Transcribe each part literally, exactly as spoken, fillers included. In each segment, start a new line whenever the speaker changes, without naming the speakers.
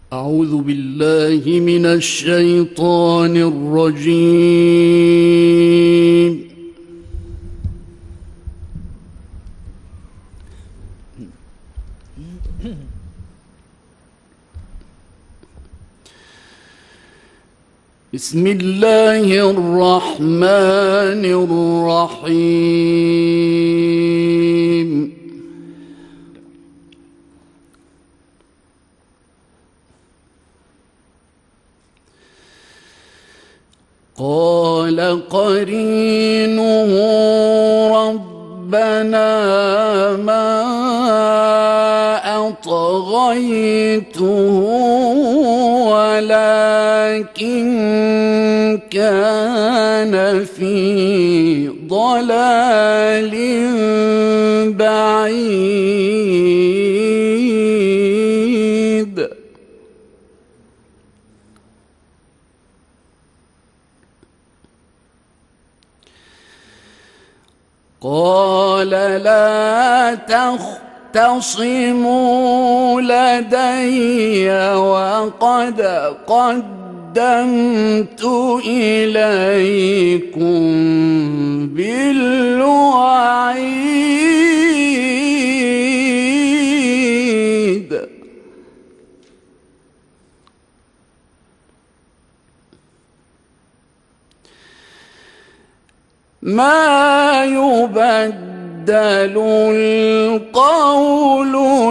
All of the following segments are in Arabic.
أعوذ بالله من الشيطان الرجيم. بسم الله الرحمن الرحيم. قال قرينه ربنا ما أطغيته ولكن كان في ضلال بعيد. قال لا تختصموا لدي وقد قدمت إليكم بالوعيد. ما يبدل القول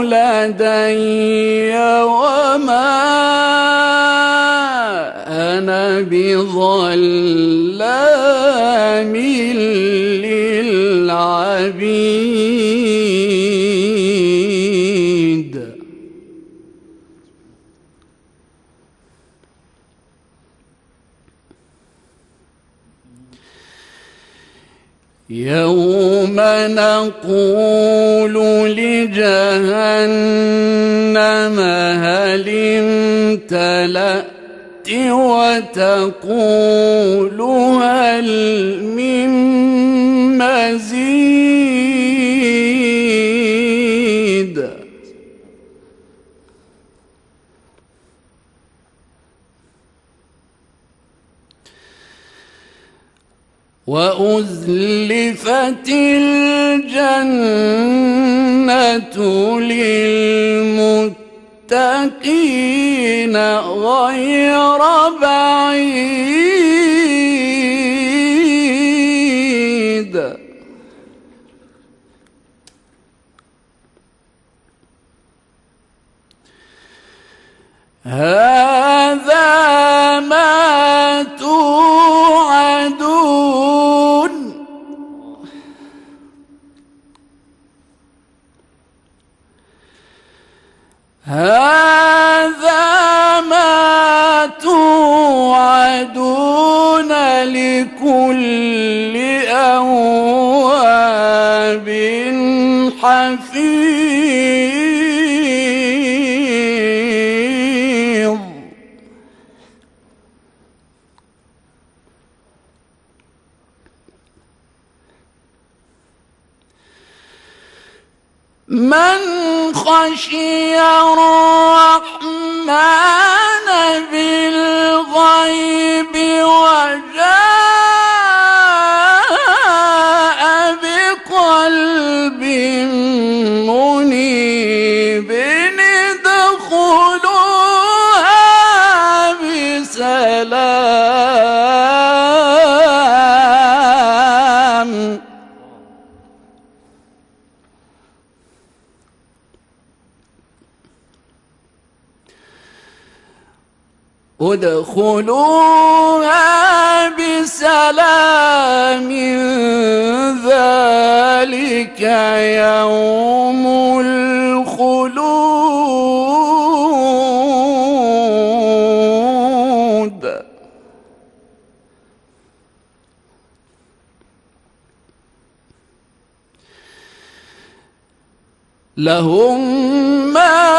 لدي وما أنا بظلام للعبيد. يوم نقول لجهنم هل امتلأت وتقول هل من مزيد. وأزلفت الجنة للمتقين غير بعيد. هذا ما توعدون هذا ما توعدون لكل أواب حفيظ. من خشي الرحمن بالغيب وجاء بقلب منيب ادخلوها بسلام. ادخلوها بسلام ذلك يوم الخلود. لهم ما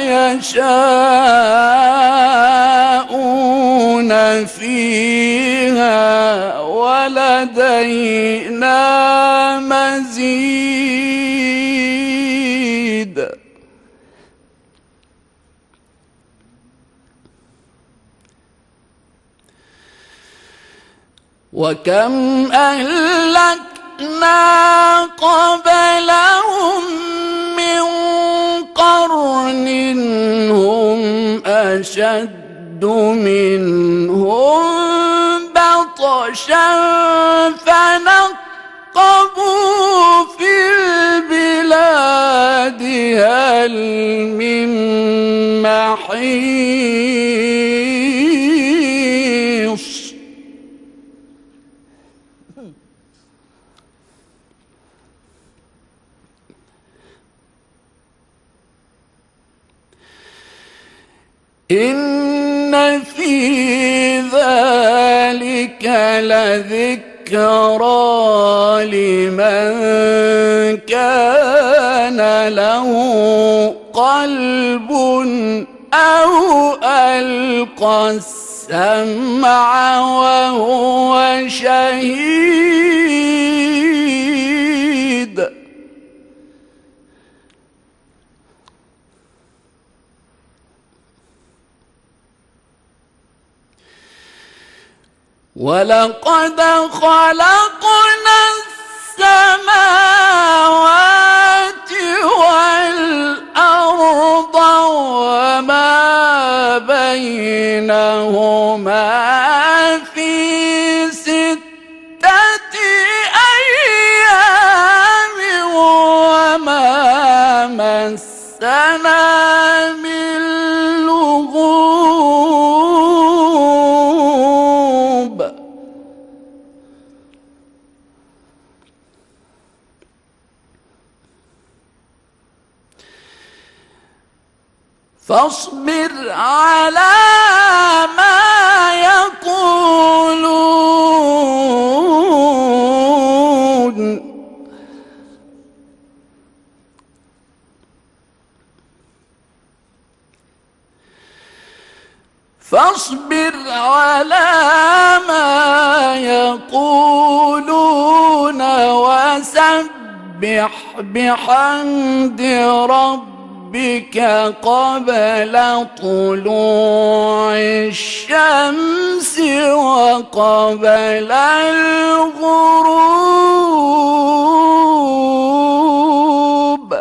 يشاءون فيها ولدينا مزيد. وكم أهلكنا قبلهم من قرن هم أشد منهم بطشا فنقبوا في البلاد هل من محيص. إن في ذلك لذكرى لمن كان له قلب أو ألقى السمع وهو شهيد. ولقد خلقنا السماوات والأرض وما بينهما في ستة أيام وما مسنا من لغوب. فاصبر على ما يقولون فاصبر على ما يقولون وسبح بحمد ربك بك قبل طلوع الشمس وقبل الغروب.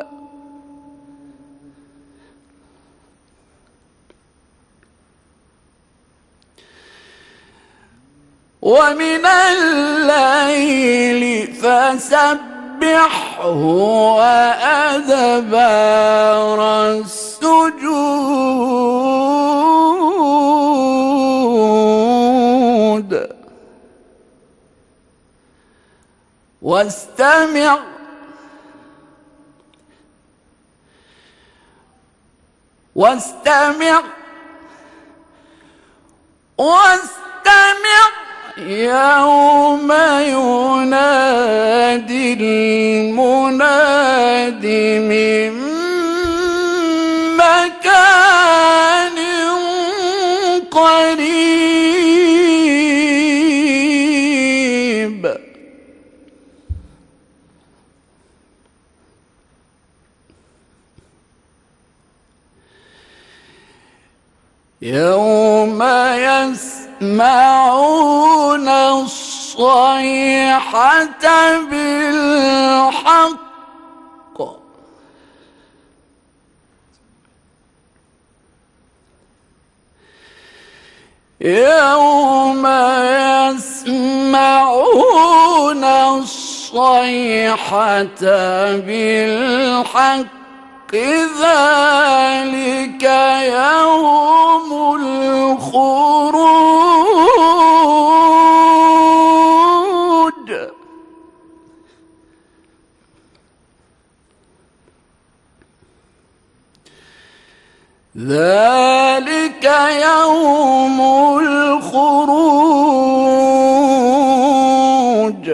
ومن الليل فسبحه وأدبار السجود واستمع واستمع واستمع يوم ينادي المناد من مكان قريب. يوم يسمعون الصيحة بالحق يوم يسمعون الصيحة بالحق ذلك يوم الخروج. ذلك يوم الخروج.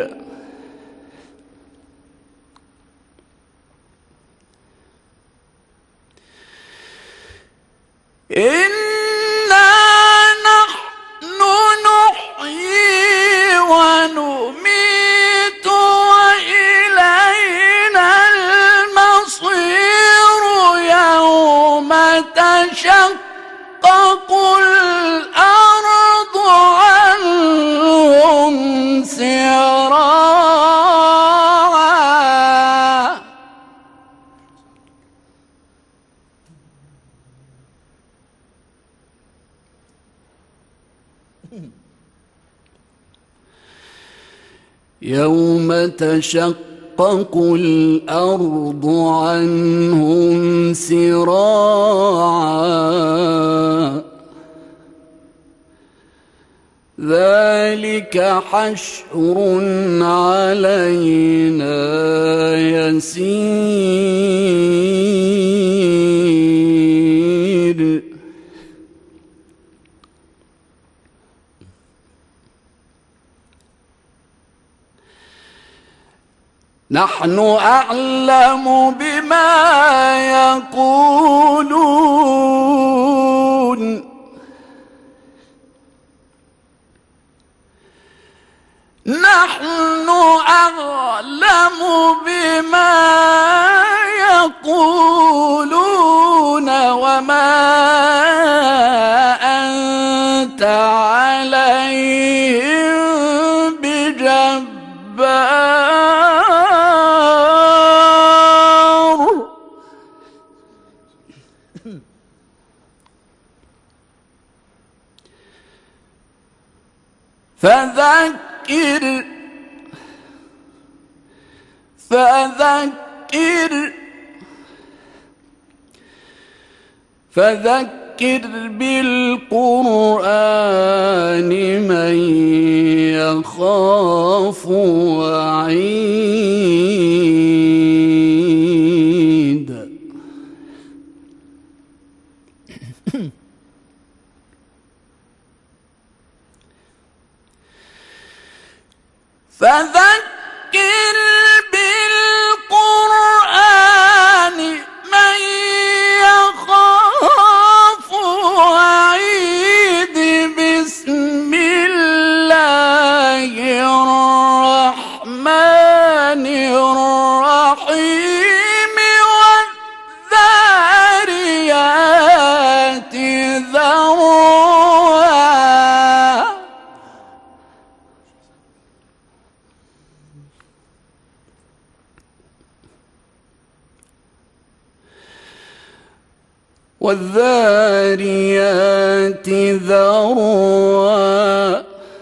إنا نحن نحيي ونميت وإلينا المصير يوم تشقق الأرض عنهم سراعا يوم تشقق الأرض عنهم سراعا ذلك حشر علينا يسير نحن أعلم بما يقولون نحن أعلم بما يقولون وما أنت عليهم بجبار فذكر فذكر فذكر بالقرآن من يخاف وعيد فذكر بالقرآن من يخاف وعيد بسم الله الرحمن الرحيم والذاريات ذروا والذاريات ذروا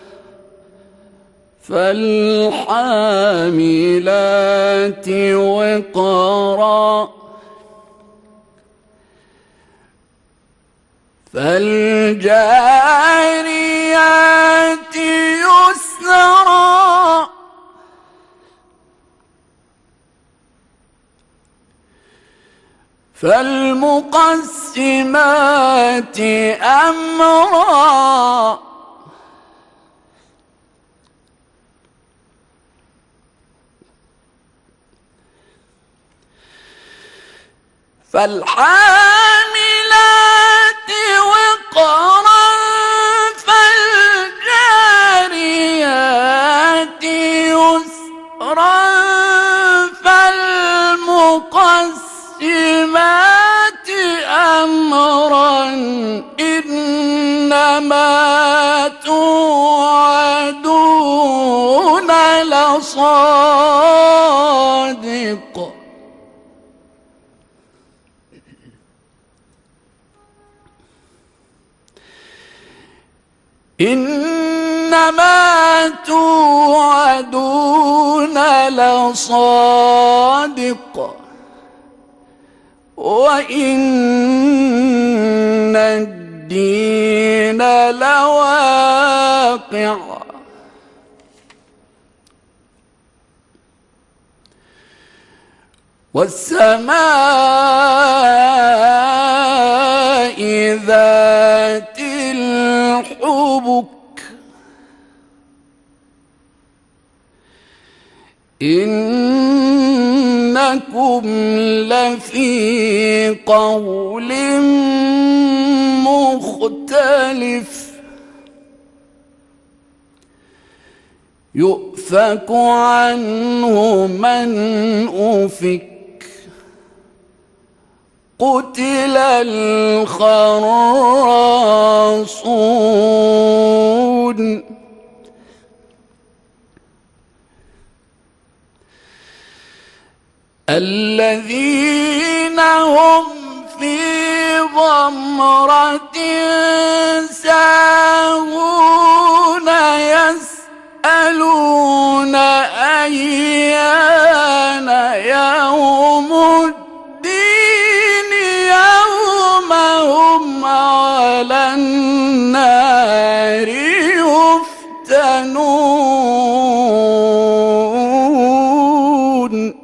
فالحاملات وقرا فالجاريات يسرا فالمقسمات أمرا فالحاملات وقرا فالجاريات يسرا فالمقسمات أمرا إنما توعدون لصادق إنما توعدون لصادق وإن الدين لواقع والسماء ذات الحبك إنكم لفي قول مختلف يؤفك عنه من أفك قتل الخراصون الذين هم في غمرة ساهون يسألون أيان يوم الدين يوم هم على النار يفتنون.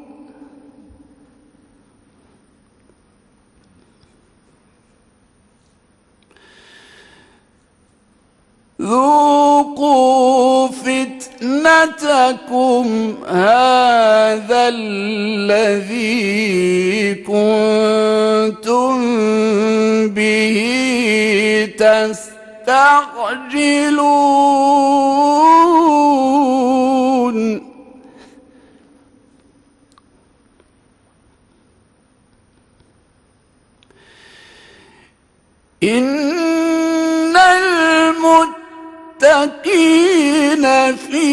ذوقوا فتنتكم هذا الذي كنتم به تستعجلون. إن المتقين في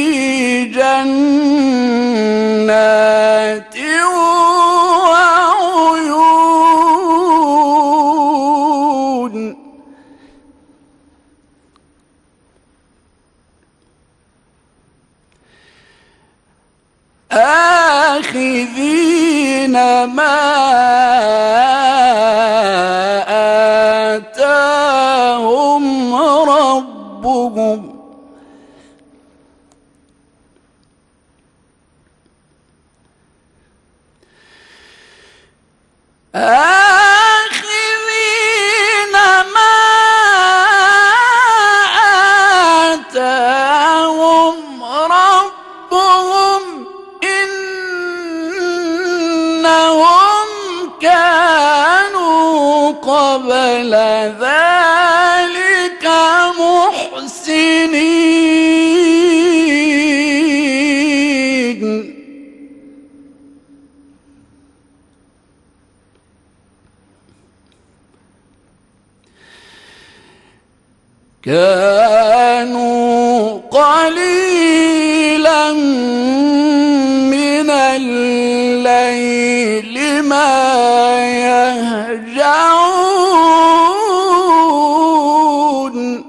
جنات وعيون آخذين ما آتاهم ربهم آخذين ما آتاهم ربهم إنهم كانوا قبل ذلك محسنين. كانوا قليلا من الليل ما يهجعون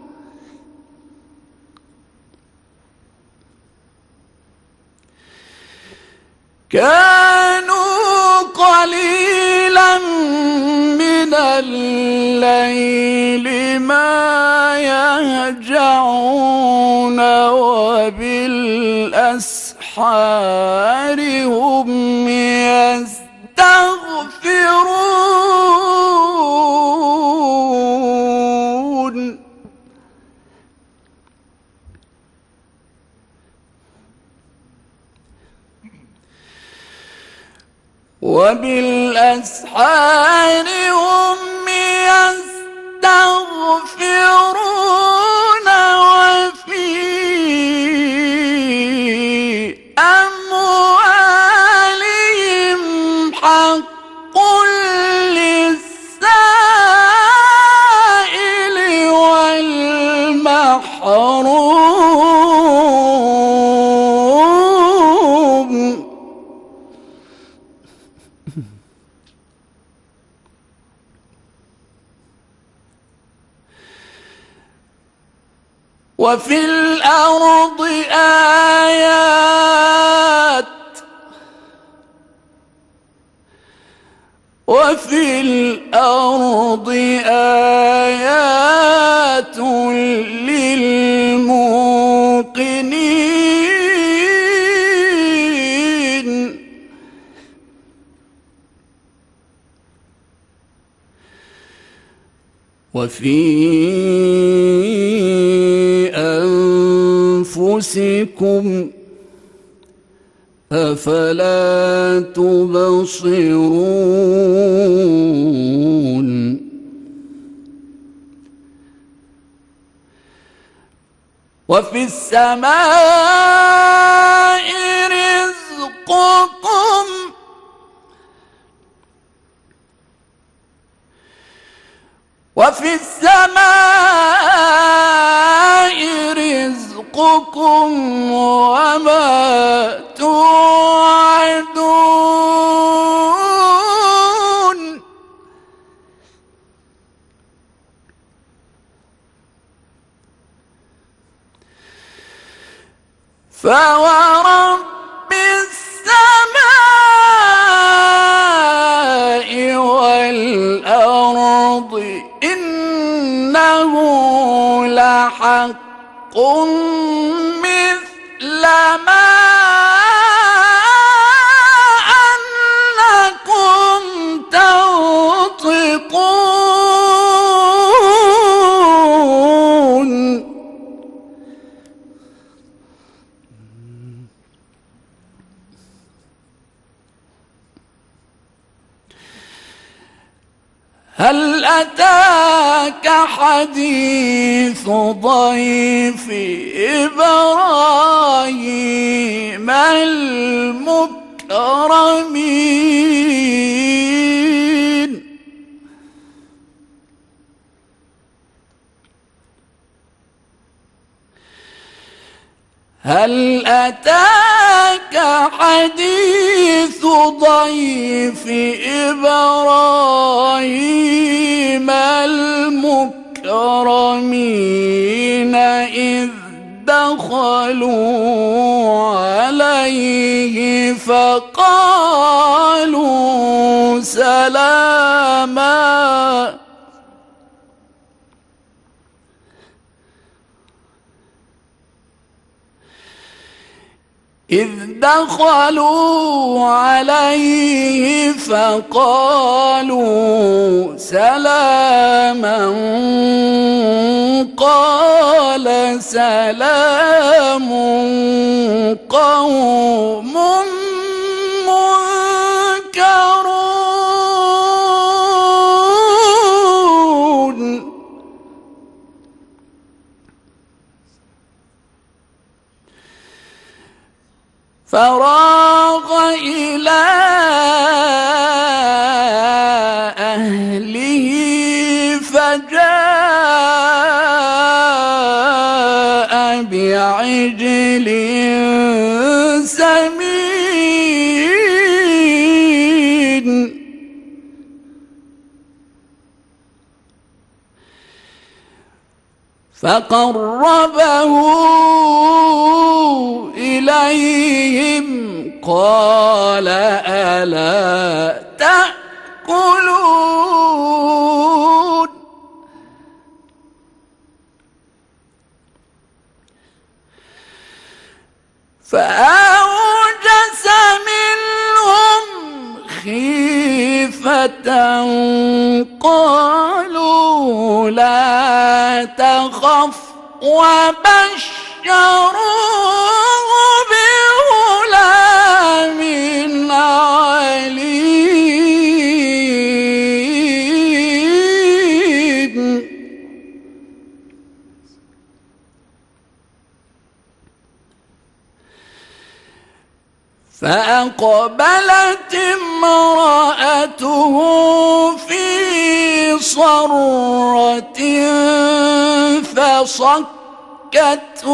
كانوا قليلا من الليل ما يهجعون وبالأسحار هم يستغفرون. وبالأسحار هم يستغفرون وفي أموالهم حق للسائل والمحروم. وفي الأرض آيات وفي الأرض آيات للموقنين. وفي أنفسكم أفلا تبصرون. وفي السماء رزقكم وفي السماء رزقكم وما توعدون. فورب السماء والأرض إنه لحق مثل ما أنكم تنطقون. هل أتاك حديث ضيف إبراهيم المكرمين؟ هل أتاك حديث ضيف إبراهيم المكرمين إذ دخلوا عليه فقالوا سلاما إذ دخلوا عليه فقالوا سلاما قال سلام قوم منكرون. فراغ إلى أهله فجاء بعجل سمين فقربه إليهم قال ألا تأكلون؟ فأوجس منهم خيفة قالوا لا تخف وبشروه بغلام عليم. فأقبلت امرأته في صرة فصكت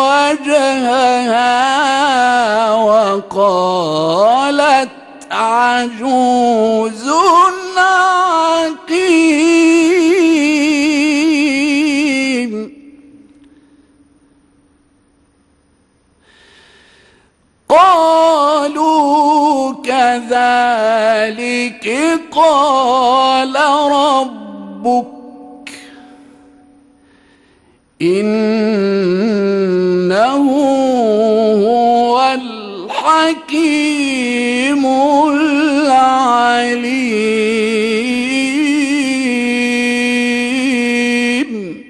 وجهها وقالت عجوز عقيم. قالوا كذلك قال ربك إنه هو الحكيم العليم.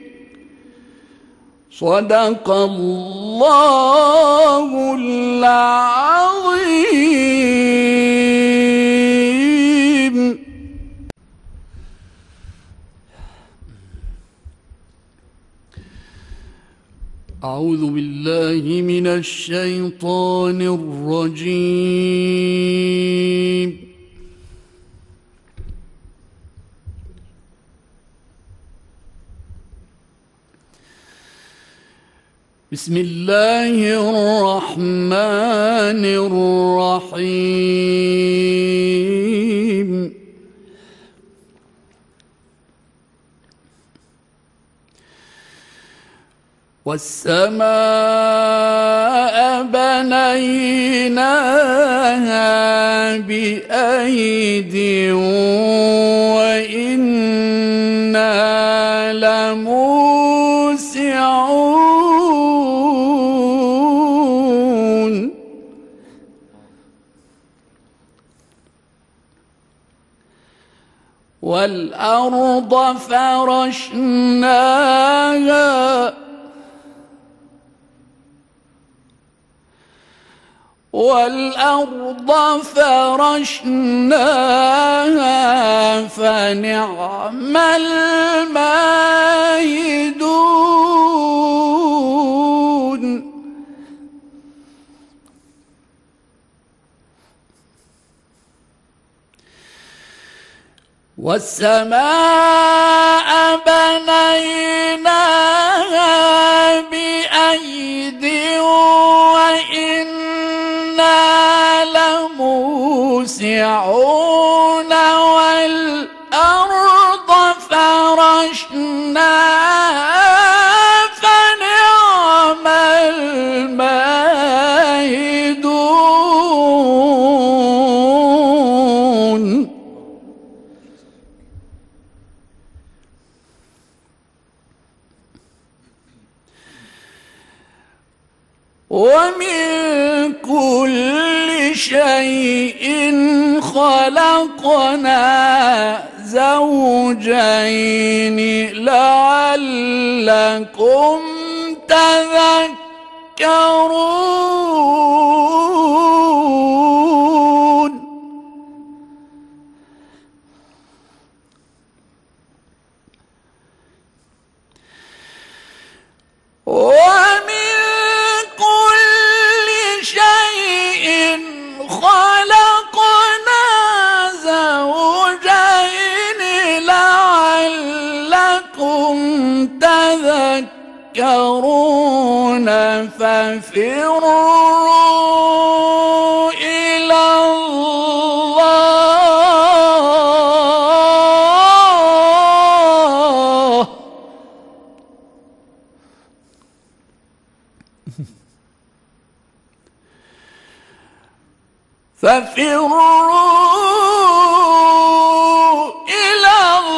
صدق الله العظيم. أعوذ بالله من الشيطان الرجيم. بسم الله الرحمن الرحيم. والسماء بنيناها بأيد وإنا لموسعون والأرض فرشناها والأرض فرشناها فنعم الماهدون والسماء بنيناها بأيد وإنا لموسعون والأرض فرشناها فنعم الماهدون ومن كل شيء خلقنا زوجين لعلكم تذكرون ومن خلقنا زوجين لعلكم تذكرون ففروا إلى الله ففروا إلى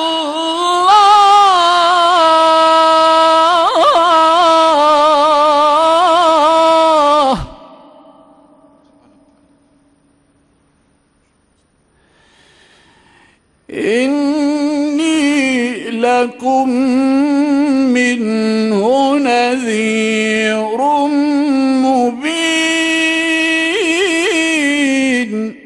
الله إني لكم منه نذير مبين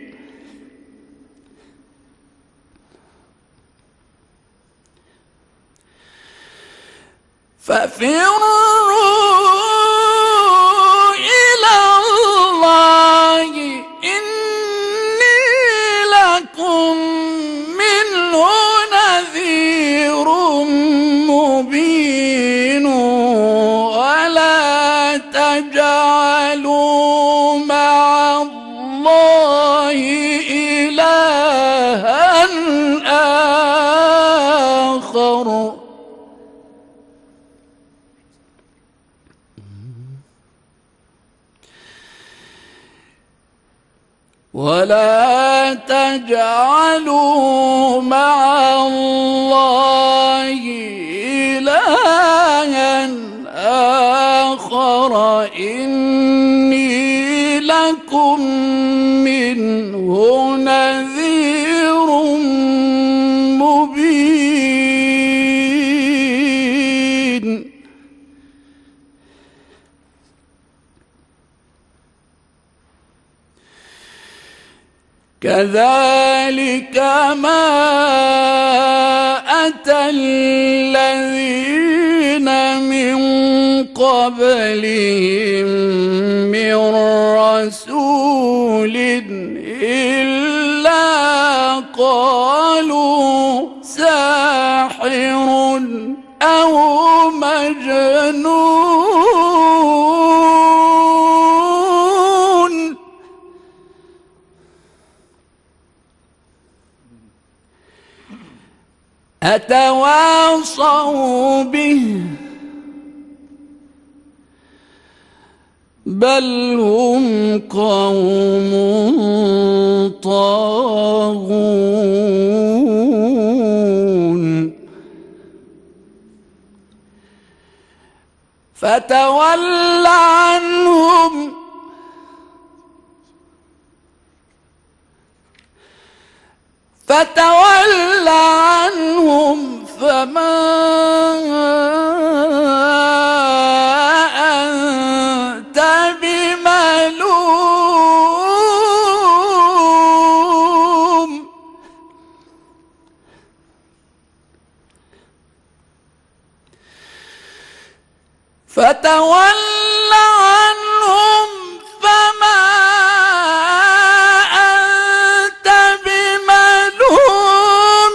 ففروا إلى الله إني لكم منه نذير مبين ولا تجعلوا مع الله إلها آخر ولا تجعلوا مع الله إلها آخر إني لكم منه نذير مبين كذلك ما أتى الذين من قبلهم من رسول إلا قالوا ساحر أو مجنون أتواصوا به بل هم قوم طاغون فتول عنهم فتول عنهم فما أنت بملوم فتول عنهم فما أنت بملوم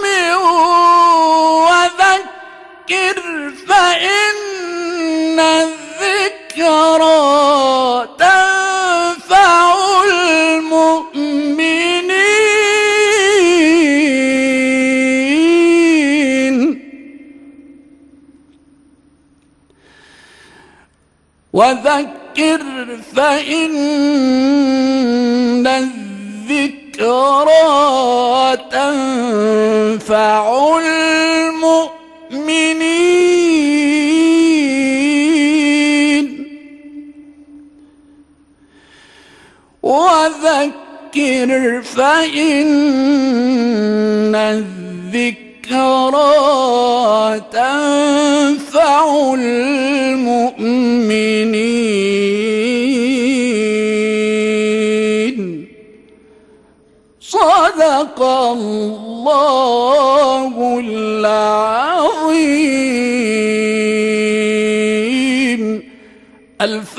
وذكر فإن الذكرى تنفع المؤمنين وذكر فإن الذكرى تنفع المؤمنين وذكر فإن الذكرى تنفع المؤمنين صدق الله العظيم.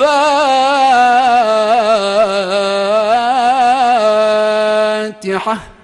الفاتحة.